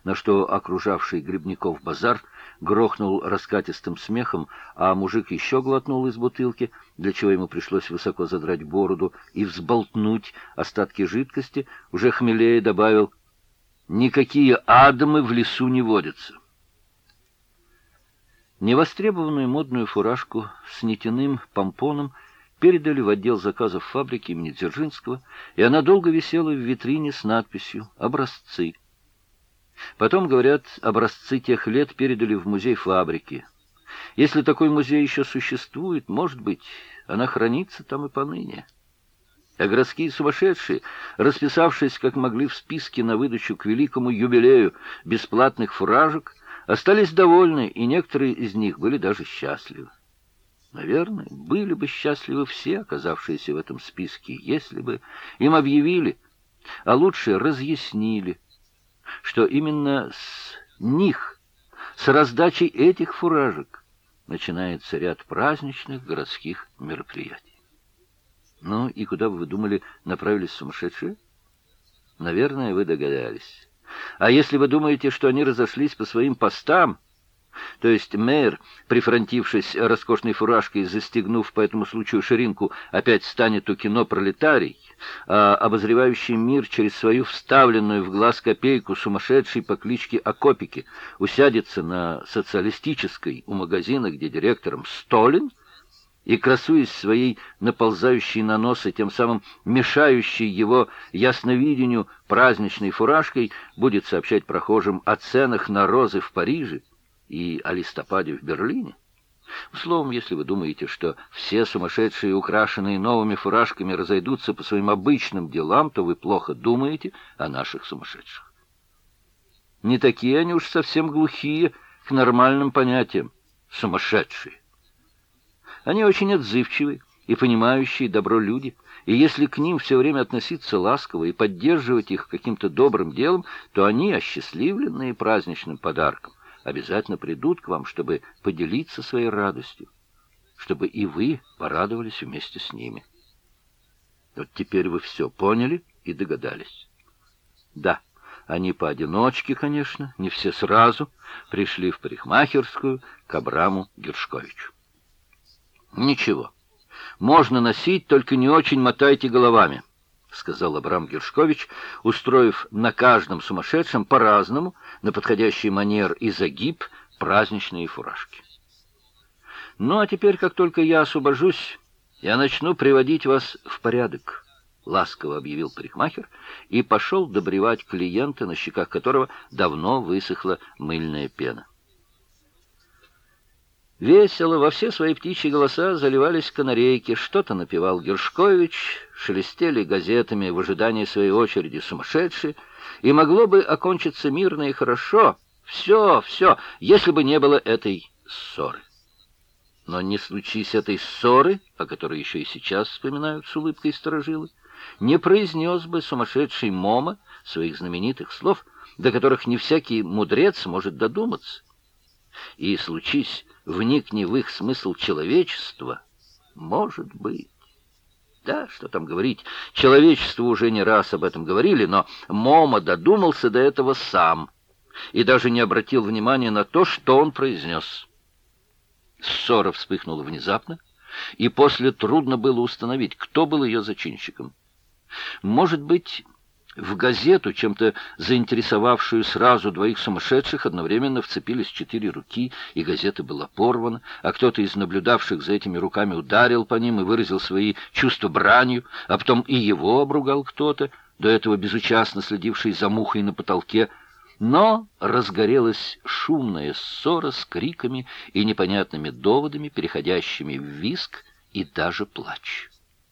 на что окружавший Грибников базар грохнул раскатистым смехом, а мужик еще глотнул из бутылки, для чего ему пришлось высоко задрать бороду и взболтнуть остатки жидкости, уже хмелее добавил: «Никакие адамы в лесу не водятся». Невостребованную модную фуражку с нитяным помпоном передали в отдел заказов фабрики имени Дзержинского, и она долго висела в витрине с надписью «Образцы». Потом, говорят, образцы тех лет передали в музей фабрики. Если такой музей еще существует, может быть, она хранится там и поныне. А городские сумасшедшие, расписавшись как могли в списке на выдачу к великому юбилею бесплатных фуражек, остались довольны, и некоторые из них были даже счастливы. Наверное, были бы счастливы все, оказавшиеся в этом списке, если бы им объявили, а лучше разъяснили, что именно с них, с раздачи этих фуражек, начинается ряд праздничных городских мероприятий. Ну и куда бы вы думали, направились сумасшедшие? Наверное, вы догадались. А если вы думаете, что они разошлись по своим постам, то есть мэр, прифронтившись роскошной фуражкой, застегнув по этому случаю ширинку, опять станет у кино пролетарий, а обозревающий мир через свою вставленную в глаз копейку сумасшедший по кличке Акопики усядется на социалистической у магазина, где директором Столин, и, красуясь своей наползающей на нос и тем самым мешающей его ясновидению праздничной фуражкой, будет сообщать прохожим о ценах на розы в Париже и о листопаде в Берлине. Словом, если вы думаете, что все сумасшедшие, украшенные новыми фуражками, разойдутся по своим обычным делам, то вы плохо думаете о наших сумасшедших. Не такие они уж совсем глухие к нормальным понятиям сумасшедшие. Они очень отзывчивые и понимающие добро люди, и если к ним все время относиться ласково и поддерживать их каким-то добрым делом, то они, осчастливленные праздничным подарком, обязательно придут к вам, чтобы поделиться своей радостью, чтобы и вы порадовались вместе с ними. Вот теперь вы все поняли и догадались. Да, они поодиночке, конечно, не все сразу, пришли в парикмахерскую к Абраму Гершковичу. «Ничего, можно носить, только не очень мотайте головами», — сказал Абрам Гершкович, устроив на каждом сумасшедшем по-разному, на подходящий манер и загиб, праздничные фуражки. «Ну, а теперь, как только я освобожусь, я начну приводить вас в порядок», — ласково объявил парикмахер и пошел добривать клиента, на щеках которого давно высохла мыльная пена. Весело, во все свои птичьи голоса заливались канарейки, что-то напевал Гершкович, шелестели газетами в ожидании своей очереди сумасшедшие, и могло бы окончиться мирно и хорошо, все, если бы не было этой ссоры. Но не случись этой ссоры, о которой еще и сейчас вспоминают с улыбкой старожилы, не произнес бы сумасшедший Момо своих знаменитых слов, до которых не всякий мудрец может додуматься. И случись, вникни в их смысл человечества, может быть. Да, что там говорить, человечеству уже не раз об этом говорили, но Момо додумался до этого сам и даже не обратил внимания на то, что он произнес. Ссора вспыхнула внезапно, и после трудно было установить, кто был ее зачинщиком. Может быть, в газету, чем-то заинтересовавшую сразу двоих сумасшедших, одновременно вцепились 4 руки, и газета была порвана, а кто-то из наблюдавших за этими руками ударил по ним и выразил свои чувства бранью, а потом и его обругал кто-то, до этого безучастно следивший за мухой на потолке. Но разгорелась шумная ссора с криками и непонятными доводами, переходящими в визг и даже плач.